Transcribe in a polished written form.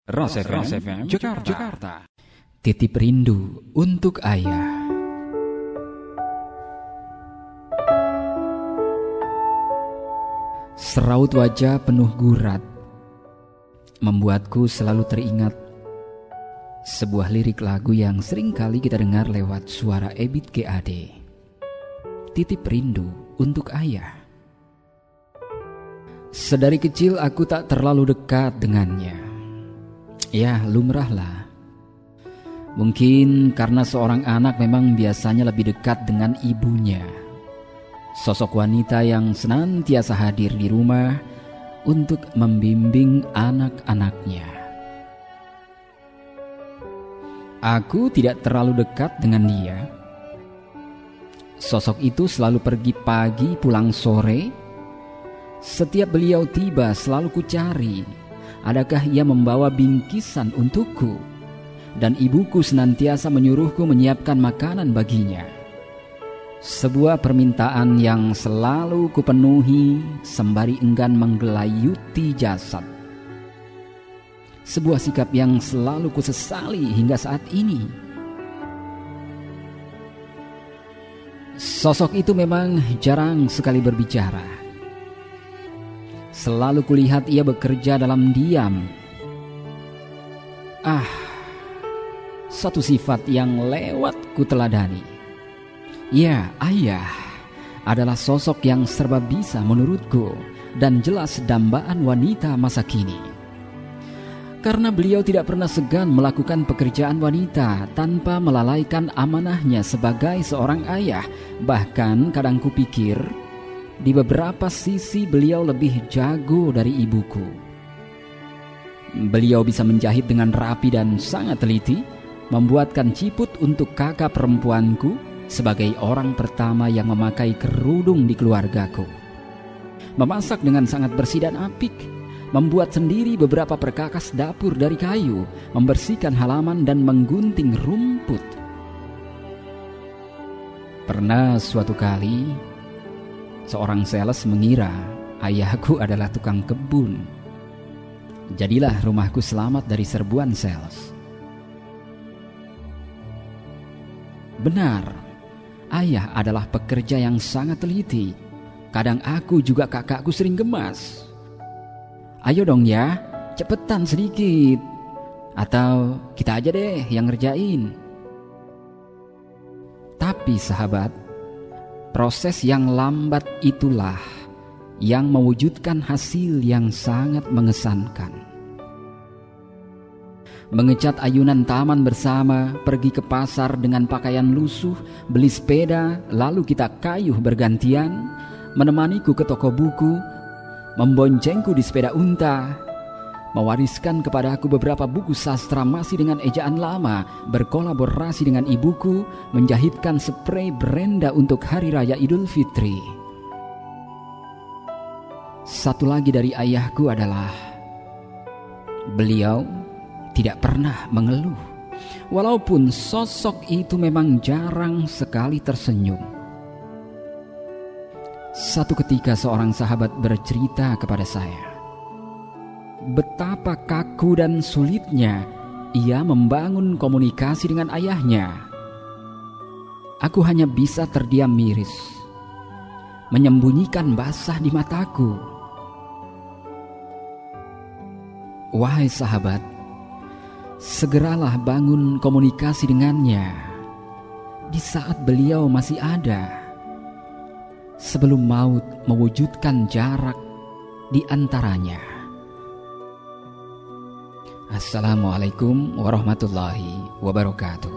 Ras FM Jakarta. Titip rindu untuk ayah. Seraut wajah penuh gurat membuatku selalu teringat sebuah lirik lagu yang sering kali kita dengar lewat suara Ebit GAD. Titip rindu untuk ayah. Sedari kecil aku tak terlalu dekat dengannya. Ya, lumrahlah. Mungkin karena seorang anak memang biasanya lebih dekat dengan ibunya. Sosok wanita yang senantiasa hadir di rumah untuk membimbing anak-anaknya. Aku tidak terlalu dekat dengan dia. Sosok itu selalu pergi pagi, pulang sore. Setiap beliau tiba selalu kucari, adakah ia membawa bingkisan untukku? Dan ibuku senantiasa menyuruhku menyiapkan makanan baginya. Sebuah permintaan yang selalu kupenuhi sembari enggan menggelayuti jasad. Sebuah sikap yang selalu kusesali hingga saat ini. Sosok itu memang jarang sekali berbicara. Selalu kulihat ia bekerja dalam diam. Satu sifat yang lewat kuteladani. Ya, ayah adalah sosok yang serba bisa menurutku dan jelas dambaan wanita masa kini. Karena beliau tidak pernah segan melakukan pekerjaan wanita tanpa melalaikan amanahnya sebagai seorang ayah. Bahkan kadang kupikir di beberapa sisi beliau lebih jago dari ibuku. Beliau bisa menjahit dengan rapi dan sangat teliti, membuatkan ciput untuk kakak perempuanku sebagai orang pertama yang memakai kerudung di keluargaku. Memasak dengan sangat bersih dan apik, membuat sendiri beberapa perkakas dapur dari kayu, membersihkan halaman dan menggunting rumput. Pernah suatu kali, seorang sales mengira ayahku adalah tukang kebun. Jadilah rumahku selamat dari serbuan sales. Benar, ayah adalah pekerja yang sangat teliti. Kadang aku juga kakakku sering gemas. Ayo dong ya, cepetan sedikit. Atau kita aja deh yang ngerjain. Tapi sahabat, proses yang lambat itulah yang mewujudkan hasil yang sangat mengesankan. Mengecat ayunan taman bersama, pergi ke pasar dengan pakaian lusuh, beli sepeda, lalu kita kayuh bergantian, menemaniku ke toko buku, memboncengku di sepeda unta, mewariskan kepadaku beberapa buku sastra masih dengan ejaan lama, berkolaborasi dengan ibuku, menjahitkan sprei Brenda untuk Hari Raya Idul Fitri. Satu lagi dari ayahku adalah beliau tidak pernah mengeluh, walaupun sosok itu memang jarang sekali tersenyum. Satu ketika seorang sahabat bercerita kepada saya betapa kaku dan sulitnya ia membangun komunikasi dengan ayahnya. Aku hanya bisa terdiam miris, menyembunyikan basah di mataku. Wahai sahabat, segeralah bangun komunikasi dengannya di saat beliau masih ada, sebelum maut mewujudkan jarak di antaranya. Assalamualaikum warahmatullahi wabarakatuh.